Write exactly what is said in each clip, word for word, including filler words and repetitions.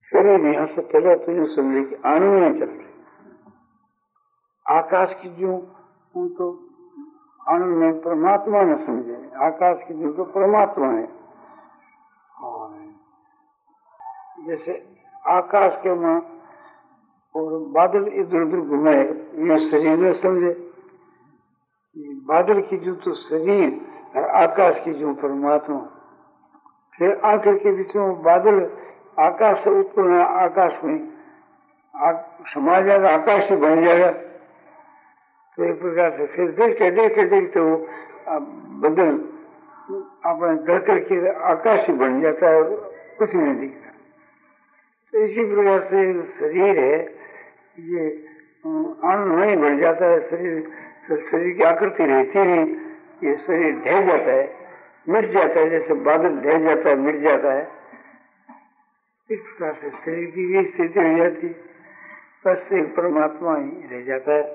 शरीर यहाँ से पहले तो ये समझे कि अणु में चल रहे, आकाश की जो तो अणु में परमात्मा न समझे, आकाश की जो तो परमात्मा है। और जैसे आकाश के मां और बादल इधर उधर घुमाए, ये शरीर में समझे, बादल की जो तो शरीर और आकाश की जो परमात्मा। फिर आंखें के बीच में बादल आकाश से उत्पन्न, आकाश में समा जाएगा, आकाश ही बन जाएगा। तो एक प्रकार से फिर देखते देखते देखते वो बदल अपने घर करके आकाश ही बन जाता है और कुछ नहीं दिखता। तो इसी प्रकार से शरीर है, ये अणु नहीं बन जाता है। शरीर तो शरीर की आकृति रहती नहीं, ये शरीर ढह जाता है, मिट जाता है, जैसे बादल ढह जाता है, मिट जाता है। इस प्रकार से शरीर की भी स्थिति हो जाती है, बस एक परमात्मा ही रह जाता है।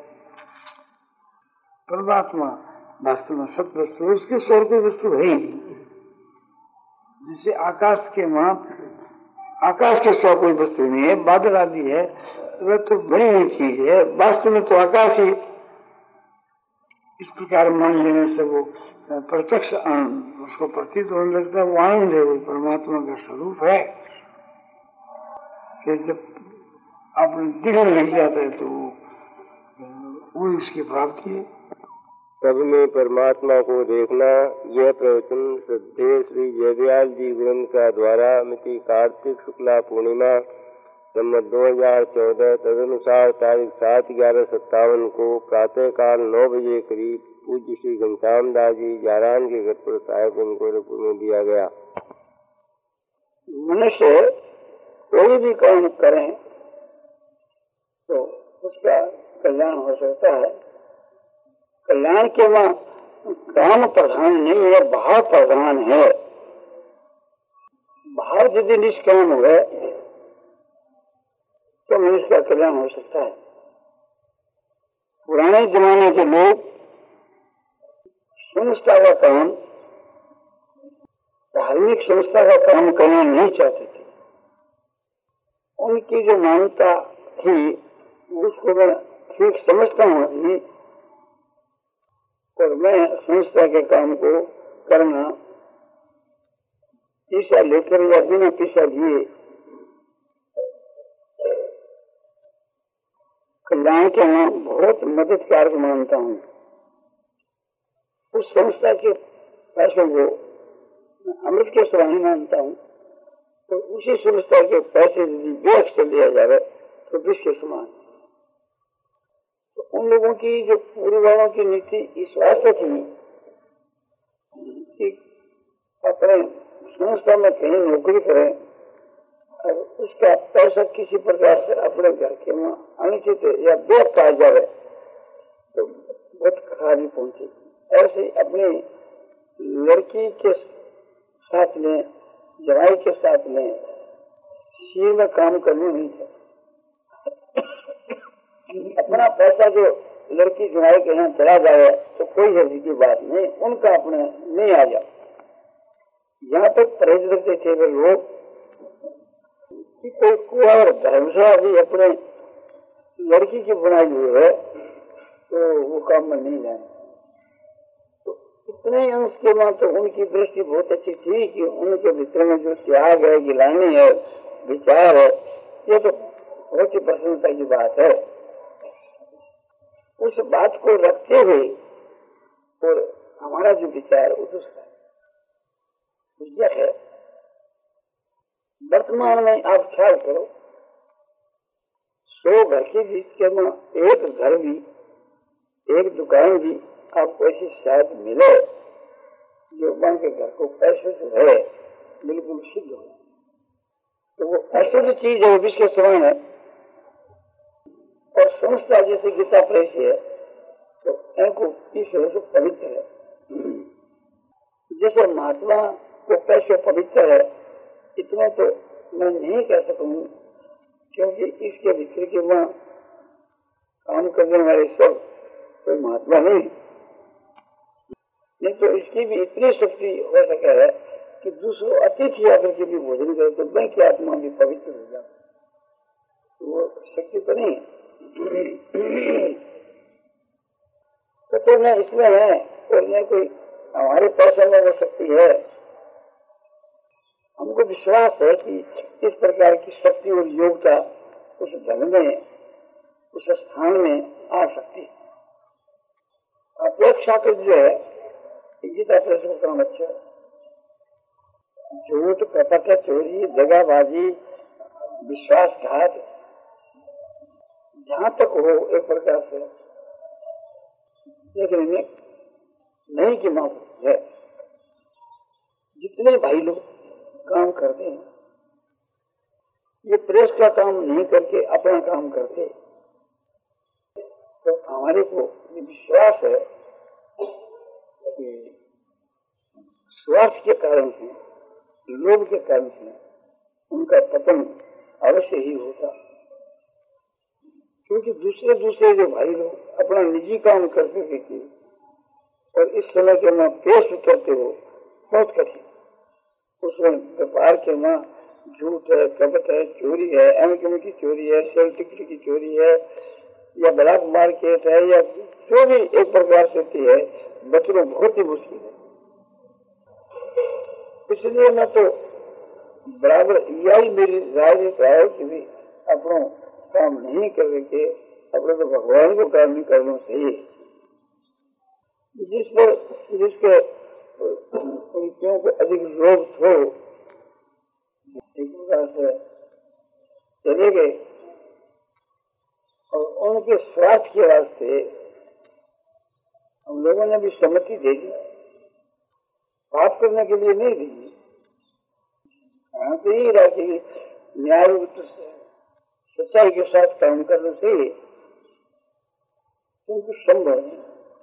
परमात्मा वास्तव में सत वस्तु, उसके स्वर कोई वस्तु है ही नहीं। जैसे आकाश के मां आकाश के स्वर कोई वस्तु नहीं है, बादल आदि है, वह तो बड़ी हुई चीज है, वास्तव में तो आकाश ही। इस प्रकार मान लेने से वो प्रत्यक्ष आनंद उसको प्रतीत होने लगता है, वो आनंद है, वो परमात्मा का स्वरूप है। फिर जब आपने दिखने लग जाता है तो वो उसकी प्राप्ति है। सब में परमात्मा को देखना, यह प्रवचन श्रद्धेय श्री जयदयाल जी ग्रंथ का द्वारा मिति कार्तिक शुक्ला पूर्णिमा संवत दो हजार चौदह तदनुसार तारीख सात ग्यारह सत्तावन को प्रातः काल नौ बजे करीब पूज्य श्री घनश्याम दास जी जारान के घर पर साहेब गोरखपुर में दिया गया। मनुष्य कोई भी काम करें तो उसका कल्याण हो सकता है। कल्याण के वहाँ काम प्रधान नहीं है, भाव प्रधान है। भाव यदि निष्काम हुए तो मनुष्य का कल्याण हो सकता है। पुराने जमाने के लोग संस्था का काम, धार्मिक संस्था का काम करना नहीं चाहते थे। उनकी जो मान्यता थी उसको मैं ठीक समझता हूँ अभी, और मैं संस्था के काम को करना पीछा लेकर या बिना पीछा लिए कल्याण के वहाँ बहुत मददगार मानता हूँ। उस संस्था के पैसों को अमृत के समान मानता हूँ, तो उसी संस्था के पैसे यदि व्यर्थ कर दिया जाए तो विष के समान। तो उन लोगों की जो पूर्वजों की नीति इस वास्ते थी कि अपने संस्था में कहीं नौकरी करें और उसका पैसा किसी प्रकार से अपने घर के वहाँ अनुचित या व्यर्थ आ जाए तो बहुत खराबी पहुंची। ऐसे अपनी लड़की के साथ में, जवाई के साथ में शीर में काम करने नहीं था। अपना पैसा जो लड़की जवाई के यहाँ चला जाए तो कोई हर्ज की बात नहीं, उनका अपने नहीं आ जाए। यहाँ तक परहेज रखते थे वे लोग कि कोई कुआ और धर्मशाला भी अपने लड़की की बनाई हुई है तो वो काम में नहीं जाए। तो इतने अंश के बाद तो उनकी दृष्टि बहुत अच्छी थी कि उनके भीतर में जो त्याग है, गिलानी है, विचार है, ये तो बहुत ही प्रसन्नता की बात है। उस बात को रखते हुए और हमारा जो विचार उसका यह है, वर्तमान में आप ख्याल करो, सौ घर के बीच के में एक घर भी, एक दुकान भी आपको ऐसी शायद मिले जो बन के घर को पैसे जो है बिल्कुल शुद्ध हो। तो वो अशुद्ध चीज है, विष के समान है। और संस्था जैसे गीता प्रेस है तो इनको ईश्वर से पवित्र है। जैसे महात्मा को पैसे पवित्र है, इतना तो मैं नहीं कह सकूँ, क्योंकि इसके भीतर के वहाँ काम करने वाले सब कोई तो महात्मा नहीं। नहीं तो इसकी भी इतनी शक्ति हो सके है कि दूसरों अतिथि आकर के भी भोजन करे तो मैं की आत्मा भी पवित्र हो जाए। वो शक्ति तो नहीं तो न इसमें है और न कोई हमारे पैसे में वो शक्ति है। हमको विश्वास है कि इस प्रकार की शक्ति और योग्यता उस धन में, उस स्थान में आ सकती है। अपेक्षा तो जो है गीता प्रश्न काम अच्छा, झूठ, कपट, चोरी, दगाबाजी, विश्वासघात जहां तक हो एक प्रकार से देखने में नहीं की माफ है। जितने भाई लोग काम करते हैं ये प्रेस का काम नहीं करके अपना काम करते, तो हमारे को ये विश्वास है कि स्वार्थ के कारण से, लोभ के कारण से उनका पतन अवश्य ही होता। क्योंकि दूसरे दूसरे जो भाई लोग अपना निजी काम करते थे और इस समय के मां पेश उतरते हो बहुत कठिन, उसमें व्यापार के मां झूठ है, कपट है, चोरी है, अनक की चोरी है, सेल टिकट की चोरी है, या ब्लैक मार्केट है, या जो भी एक प्रकार से होती है, बचना बहुत ही मुश्किल है। इसलिए मैं तो बराबर यही मेरी राय है कि भी अपना काम नहीं करके अपने तो भगवान को काम नहीं करना चाहिए। जिस पर जिसके उनके को अधिक लोभ हो एक प्रकार से चले गए और उनके स्वार्थ के वास्ते हम लोगों ने भी सम्मति दे दी, पाप करने के लिए नहीं दी। हाँ तो यही रहा कि न्याय सच्चाई के साथ काम करने से क्योंकि संभव नहीं,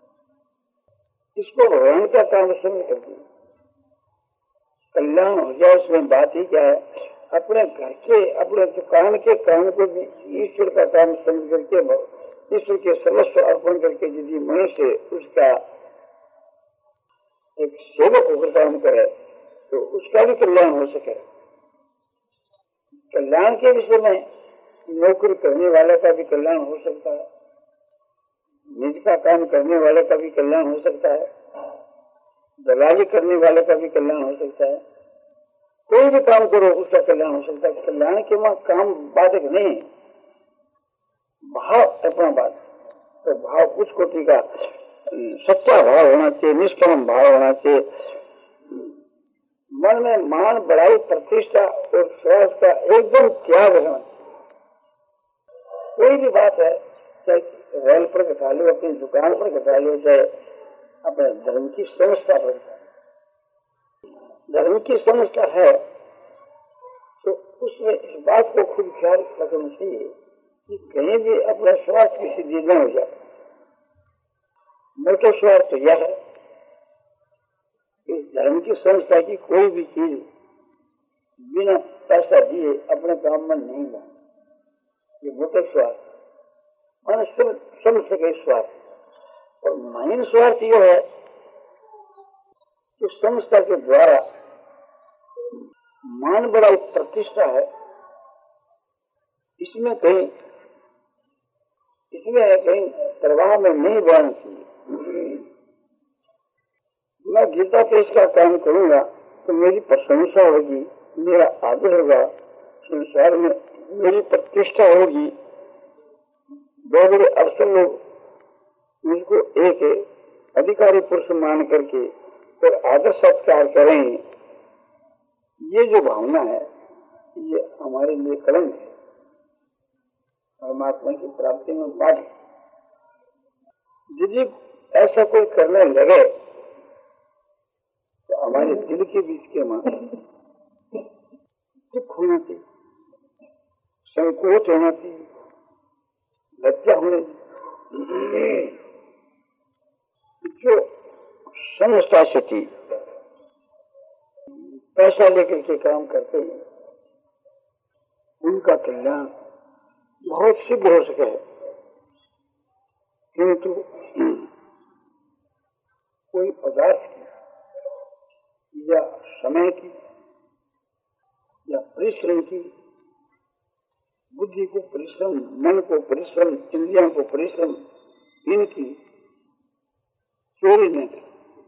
इसको भगवान का काम समझ कर दिया कल्याण हो जाए। उसमें बात ही क्या है, अपने घर के अपने दुकान के काम को भी ईश्वर का काम समझ करके ईश्वर के सर्वस्व अर्पण करके यदि मनुष्य उसका एक सेवक होकर काम करे तो उसका भी कल्याण हो सके। कल्याण के विषय में नौकरी करने वाले का भी कल्याण हो सकता है, निज का काम करने वाले का भी कल्याण हो सकता है, दलाली करने वाले का भी कल्याण हो सकता है। कोई भी काम करो उसका कल्याण हो सकता है। कल्याण के वहां काम बाधक नहीं, भाव अपना बात तो भाव कुछ कोटि का सच्चा भाव होना चाहिए, निष्काम भाव होना चाहिए। मन में मान, बड़ाई, प्रतिष्ठा और स्वार्थ का एकदम त्याग होना चाहिए। कोई भी बात है, चाहे रेल पर घटा लो, अपनी दुकान पर घटा लो, चाहे अपने धर्म की संस्था पर घटा लो। धर्म की संस्था है तो उसमें इस बात को खुद ख्याल रखना चाहिए कि कहीं भी अपना स्वार्थ की सिद्धि न हो जाए। मोटा स्वार्थ तो यह है, इस धर्म की संस्था की कोई भी चीज बिना पैसा दिए अपने काम में नहीं लाए, ये मोटा स्वार्थ मैंने समझ सके स्वार्थ। और माइन स्वार्थ यह है कि संस्था के द्वारा मान बड़ा प्रतिष्ठा है, इसमें कहीं इसमें कहीं प्रवाह में नहीं बढ़ना चाहिए। मैं गीता प्रेस का काम करूंगा तो मेरी प्रशंसा होगी, मेरा आदर होगा, संसार में मेरी प्रतिष्ठा होगी, बड़े बड़े अफसर लोग मुझको एक अधिकारी पुरुष मान करके और आदर सत्कार करें। ये जो भावना है ये हमारे लिए कलंक है, परमात्मा की प्राप्ति में बात। यदि ऐसा कोई करने लगे तो हमारे दिल के बीच के मां दुख होना चाहिए, संकोच होना चाहिए, लज्जा होनी चाहिए। जो संस्था से थी पैसा लेकर के काम करते हैं उनका कल्याण बहुत सिद्ध हो सके, किंतु कोई पदार्थ की या समय की या परिश्रम की बुद्धि को परिश्रम, मन को परिश्रम, इंद्रियों को परिश्रम, इनकी चोरी नहीं।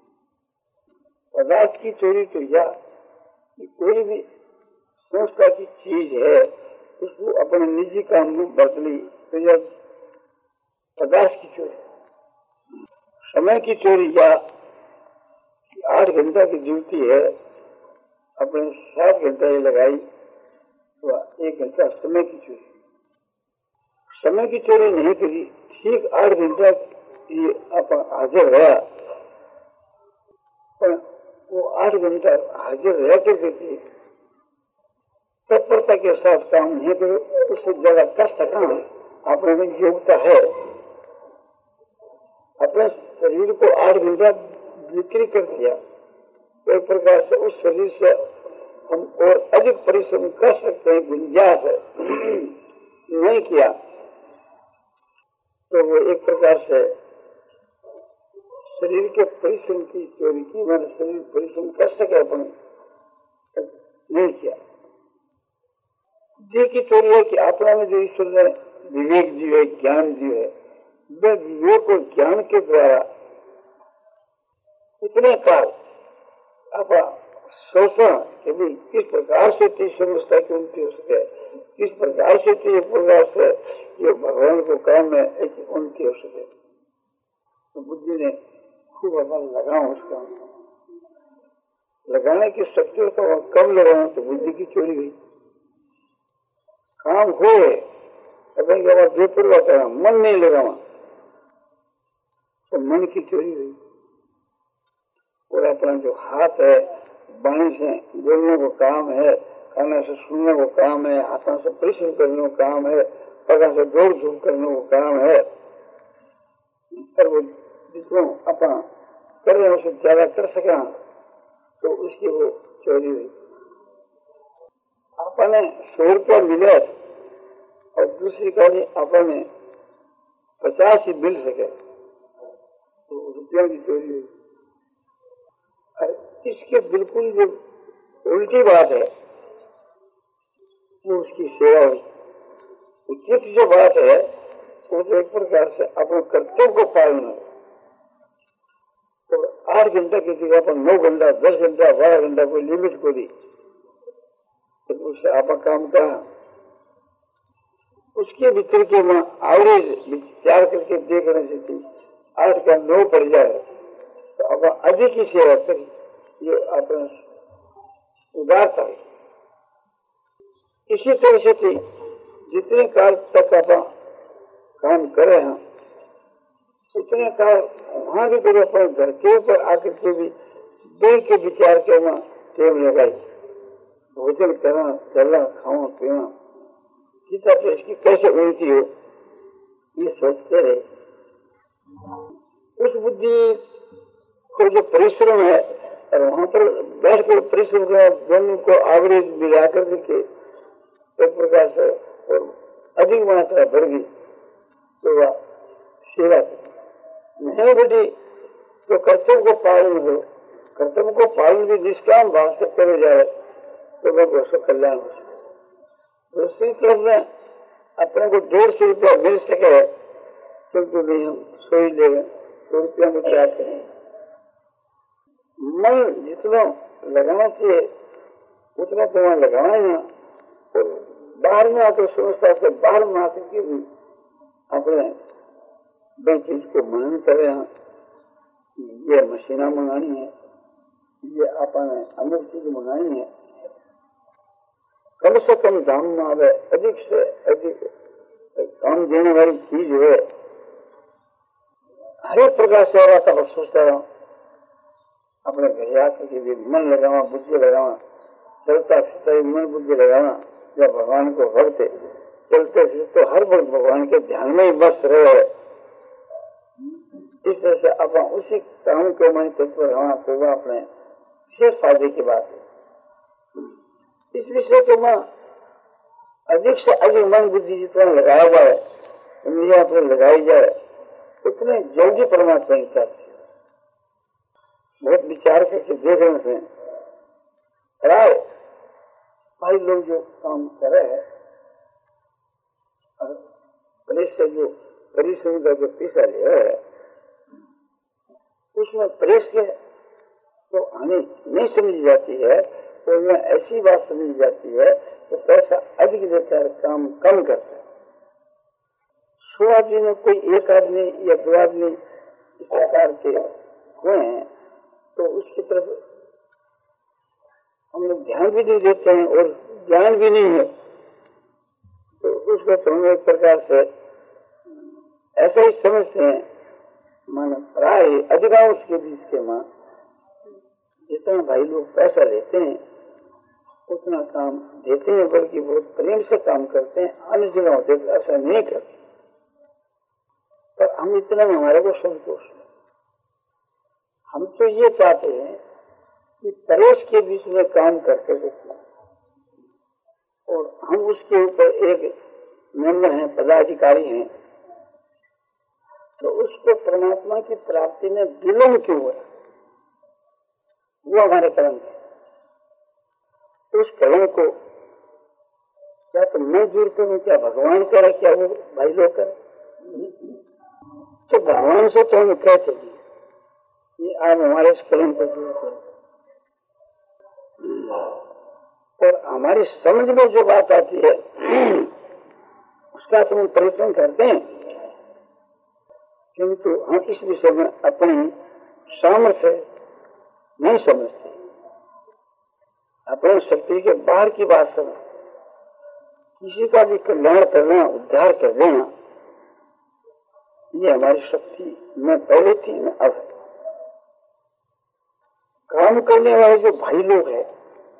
पदार्थ की चोरी तो या कि कोई भी संस्था की चीज है उसको अपने निजी काम में बदली तो यह पदार्थ की चोरी। समय की चोरी या आठ घंटा की ड्यूटी है, अपने सात घंटा ये लगाई तो एक घंटा समय की चोरी। समय की चोरी नहीं करी, ठीक आठ घंटा अपन हाजिर रहा, पर वो आठ घंटा हाजिर रह करके तत्परता के साथ काम नहीं करो, उससे ज्यादा कष्ट कहाँ है। अपने में योग्यता है, अपने शरीर को आठ घंटा बिक्री कर दिया तो एक प्रकार से उस शरीर से हम और अधिक परिश्रम कर सकते हैं, गुंजाइश है। नहीं किया तो वो एक प्रकार से शरीर के परिश्रम की चोरी की, मैंने शरीर परिश्रम कर सके अपन नहीं किया। बुद्धि की चोरी है कि अपना में जो ईश्वर ने विवेक जीव है, ज्ञान जीव है, वह विवेक और ज्ञान के द्वारा इतने काल अपना शोषण कि भाई किस प्रकार से तीस समस्या की उन्नति हो सके, किस प्रकार से तीस प्रकार से ये भगवान को काम में एक उन्नति हो सके। तो बुद्धि ने खूब अपना लगाओ उस काम में, लगाने की शक्ति हो तो कम लगाओ तो बुद्धि की चोरी हुई। काम हो बेपूर्वक करा, मन नहीं लगावा तो मन की चोरी हुई। और अपना जो हाथ है, बाणी से बोलने को काम है, कानों से सुनने को काम है, हाथों से परिश्रम करने को काम है, पैरों से दौड़ धूप करने को काम है, पर वो जितना अपना करने से ज्यादा कर सका तो उसकी वो चोरी हुई। अपने सौ रुपया मिले और दूसरी कहानी अपने पचास ही मिल सके तो रुपया की चोरी हुई। और इसके बिल्कुल जो उल्टी बात है वो उसकी सेवा हुई। उचित जो बात है वो तो एक प्रकार से अपने कर्तव्य को पालन है। तो आठ घंटा की जगह पर नौ घंटा, दस घंटा, बारह घंटा कोई लिमिट को दी तो उससे आपका काम कहा उसके भीतर के मैं एवरेज विचार करके देखने से थी आठ का नौ पड़ जाए तो अब अधिक ही सेवा करी, ये अपना उदारता है। इसी तरह से थी जितने काल तक आप काम करे हैं उतने काल वहां भी करो, अपने घर के ऊपर आकर के भी देख के विचार करना, टेम लगाई, भोजन करना, चलना, खाना पीना, गीता तो इसकी कैसे उन्नति हो ये सोचते रहे। उस बुद्धि को जो परिश्रम है और वहां पर बैठ कर परिश्रम दोनों को आवरेज मिला कर देखे एक प्रकार से और अधिक मात्रा बढ़ गई तो वह सेवा नहीं बढ़ी तो कर्तव्य को पालन हो, कर्तव्य को पालन भी निष्काम भाव से करे जाए तो वह उसका कल्याण हो सके। दूसरी तरफ में अपने को डेढ़ सौ रुपया मिल सके तो तो नहीं हम सो ही ले सौ रुपया में क्या करें। मन जितना लगाना चाहिए उतना तो वहां लगाना ही ना, तो बाहर में आकर समझता से बाहर में आकर के भी अपने दो चीज को मनन करे हैं, ये मशीना मंगानी है, ये अपने अमुक चीज मंगानी है, कम से कम दाम में आवे, अधिक से अधिक काम देने वाली चीज है। हर एक प्रकार से और आता सोचता रहा अपने घर आकर के भी मन लगावा, बुद्धि लगावा, चलता फिरता मन बुद्धि लगावा, जब भगवान को भरते चलते फिरते हर वक्त भगवान के ध्यान में ही बस रहे। इस तरह से अपन उसी काम के मन तत्व रहना को अपने विशेष फायदे की बात है। इस विषय को मैं अधिक से अधिक मन बुद्धि जितना लगाया जाए, इंद्रिया पर लगाई जाए उतने जल्दी परमात्मा की प्राप्ति। बहुत विचार करके देखने से राय भाई लोग जो काम करे बड़ी सुविधा जो शक्तिशाली है उसमें प्रेस के तो हमें नहीं समझ जाती है, तो उसमें ऐसी बात समझ जाती है तो पैसा अधिक देता है, काम कम करता है। सौ आदमी में कोई एक आदमी या दो आदमी इस प्रकार के हुए हैं तो उसकी तरफ हम लोग ध्यान भी नहीं देते हैं और ज्ञान भी नहीं है, तो उसको तो हम एक प्रकार से ऐसा ही समझते हैं। मानो प्राय अधिकांश के बीच के मां जितना भाई लोग पैसा लेते हैं उतना काम देते हैं, बल्कि बहुत प्रेम से काम करते हैं। अन्य जगह होते ऐसा नहीं करते, पर हम इतना में हमारे को संतोष है। हम तो ये चाहते हैं कि परेश के बीच में काम करते रहते हैं और हम उसके ऊपर एक मेंबर हैं, पदाधिकारी हैं, तो उसको परमात्मा की प्राप्ति में विलंब क्यों है, वो हमारे कर्म है। उस कर्म को क्या तो मैं दूर करूं, क्या भगवान करे, क्या वो भाई लोग करे? तो भगवान से तो हमें क्या चाहिए कि आप हमारे इस कर्म को दूर करो। और हमारी समझ में जो बात आती है उसका तो हम प्रयत्न करते हैं, किंतु हम इस विषय में अपनी सामर्थ्य नहीं समझते, अपनी शक्ति के बाहर की बात समझ। किसी का भी कल्याण करना, उद्धार कर देना, ये हमारी शक्ति में पहले थी न अब है। काम करने वाले जो भाई लोग हैं,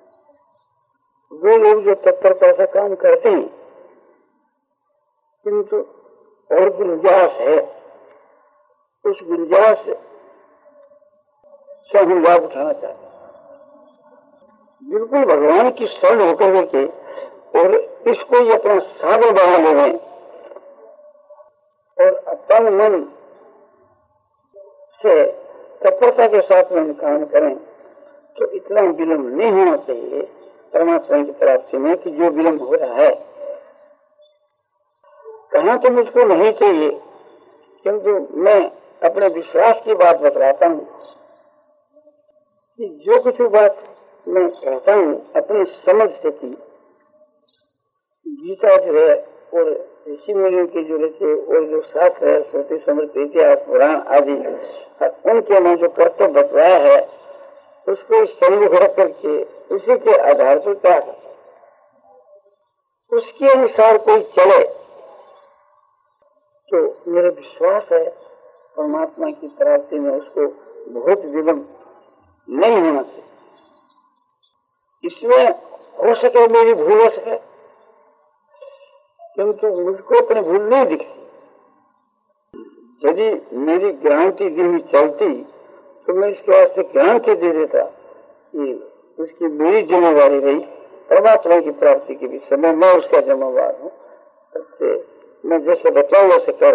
वे लोग जो तत्परता से काम करते हैं, किंतु और गुंजाइश है, उस गुंजाइश से हम लाभ उठाना चाहते हैं। बिल्कुल भगवान की शरण होकर के और इसको ही अपना साधन बना लें और अपन मन से तत्परता के साथ में काम करें, तो इतना विलम्ब नहीं होना चाहिए परमात्मा की प्राप्ति में कि जो विलम्ब हो रहा है। कहना तो मुझको नहीं चाहिए, किंतु मैं अपने विश्वास की बात बतलाता हूँ कि जो कुछ बात मैं कहता हूँ अपनी समझ से की, गीता जो है और ऋषि मुनियों के जो रहते और जो शास्त्र है, श्रुति समृद्धि इतिहास पुराण आदि, उनके में जो कर्तव्य बतलाया है उसको सम्मुख रख करके उसी के आधार पर क्या कर, उसके अनुसार कोई चले तो मेरा विश्वास है परमात्मा की प्राप्ति में उसको बहुत विलम्ब नहीं होना चाहिए। इसमें हो सके मेरी भूल हो सके, किंतु मुझको अपनी भूल नहीं दिखती। यदि मेरी गारंटी दी हुई चलती तो मैं इसके वास्ते गारंटी दे देता कि उसकी मेरी जिम्मेवारी रही परमात्मा की प्राप्ति के विषय में, मैं उसका जिम्मेवार हूँ, मैं जैसे बताऊँ वैसे कर।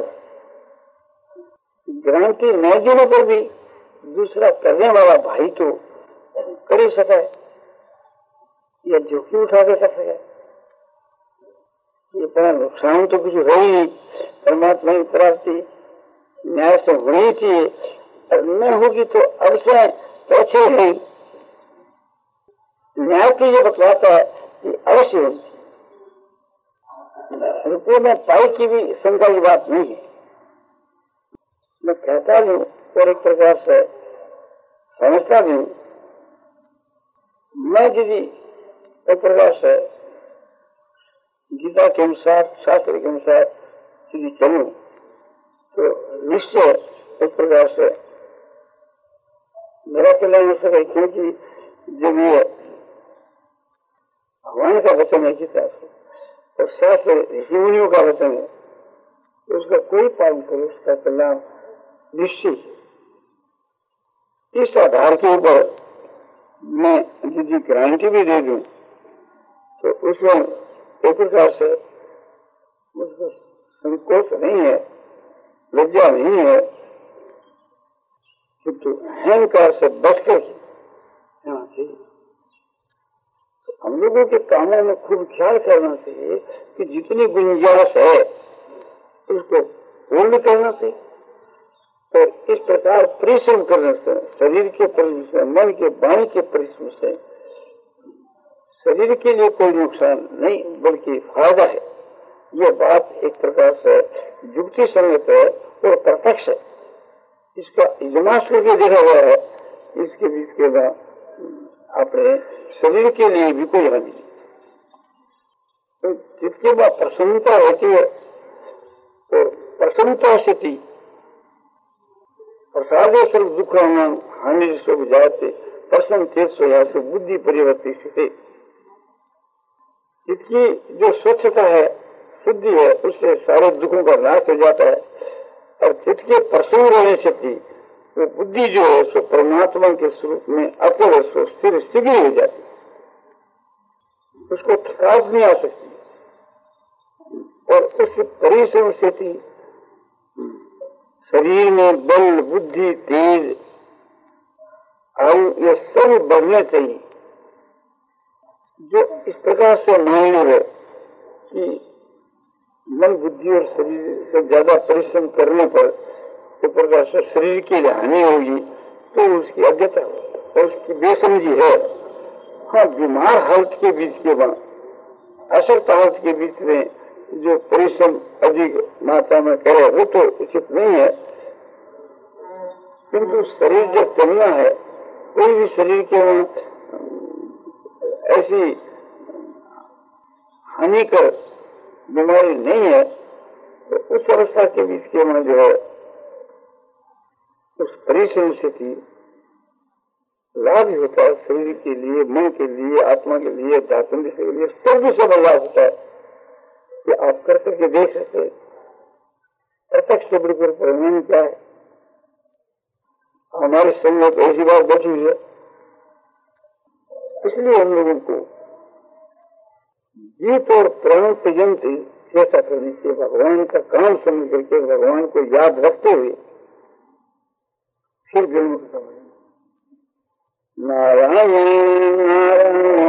गारंटी न देने पर भी दूसरा करने वाला भाई तो कर ही सके या जोखिम उठा के कर सके। ये बड़ा नुकसान तो कुछ हो ही नहीं, परमात्मा की प्राप्ति न्याय से होनी चाहिए, और न होगी तो अवश्य तो अच्छे नहीं। न्याय तो ये बतलाता है कि अवश्य होनी चाहिए, रुपये में पाई की भी शंका की बात नहीं है। मैं कहता हूँ और एक प्रकार से समझता भी हूँ। मैं यदि एक प्रकार से गीता के अनुसार, शास्त्र के अनुसार यदि चलूं तो निश्चय एक प्रकार से मेरा कल्याण हो सके, क्योंकि जब ये भगवान का वचन है गीता से और शास्त्र ऋषि मुनियों का वचन है, तो उसका कोई पालन करो उसका कल्याण निश्चित। इस आधार के ऊपर मैं यदि गारंटी भी दे दूं तो उसमें एक प्रकार से मुझको संकोच नहीं है, लज्जा नहीं है, किंतु अहंकार से बचकर रहना चाहिए। तो हम लोगों के कामों में खूब ख्याल करना चाहिए कि जितनी गुंजाइश है उसको पूर्ण करने से और इस प्रकार परिश्रम करने से, शरीर के परिश्रम से, मन के वाणी के परिश्रम से शरीर के लिए कोई नुकसान नहीं बल्कि फायदा है। यह बात एक प्रकार से युक्ति संगत है और प्रत्यक्ष है। इसका इजमास करके देखा गया है। इसके बीच के बाद अपने शरीर के लिए भी कोई हानि नहीं। तो जिसके बाद प्रसन्नता रहती है तो प्रसन्नता से थी प्रसाद स्वरूप दुख हानि सब जाते प्रसन्न तेज से बुद्धि परिवर्तित स्थिति। जिसकी जो स्वच्छता है, शुद्धि है, उससे सारे दुखों का नाश हो जाता है। और जिसके प्रसन्न रहने से थी वो बुद्धि जो है सो परमात्मा के स्वरूप में अचल सो स्थिर शीघ्र हो जाती, उसको थकावट नहीं आ सकती। और उस परिश्रम से थी शरीर में बल, बुद्धि, तेज, आयु ये सब बढ़ने चाहिए। जो इस प्रकार से मालूम है कि मन, बुद्धि और शरीर से ज्यादा परिश्रम करने पर इस प्रकार से शरीर की हानि होगी तो उसकी अज्ञता और उसकी बेसमझी है। हाँ, बीमार हालत के बीच के बाद, असक्त हालत के बीच में जो परिश्रम अधिक मात्रा में करे वो तो उचित नहीं है। किंतु शरीर जब चलना है, कोई भी शरीर के ऐसी हानिकर बीमारी नहीं है तो उस अवस्था के बीच के में जो है उस परिश्रम से थी लाभ होता है। शरीर के लिए, मन के लिए, आत्मा के लिए, धातु के लिए सब सब लाभ होता है कि आप कर करके देख सकते। प्रत्यक्ष से बिल्कुल परिणाम क्या है। हमारे संग में ऐसी बात बैठी हुई है, इसलिए हम लोगों को जीत और प्राण पर्यंत चेष्टा करनी चाहिए। भगवान का काम समझ करके भगवान को याद रखते हुए फिर गुरु नारायण नारायण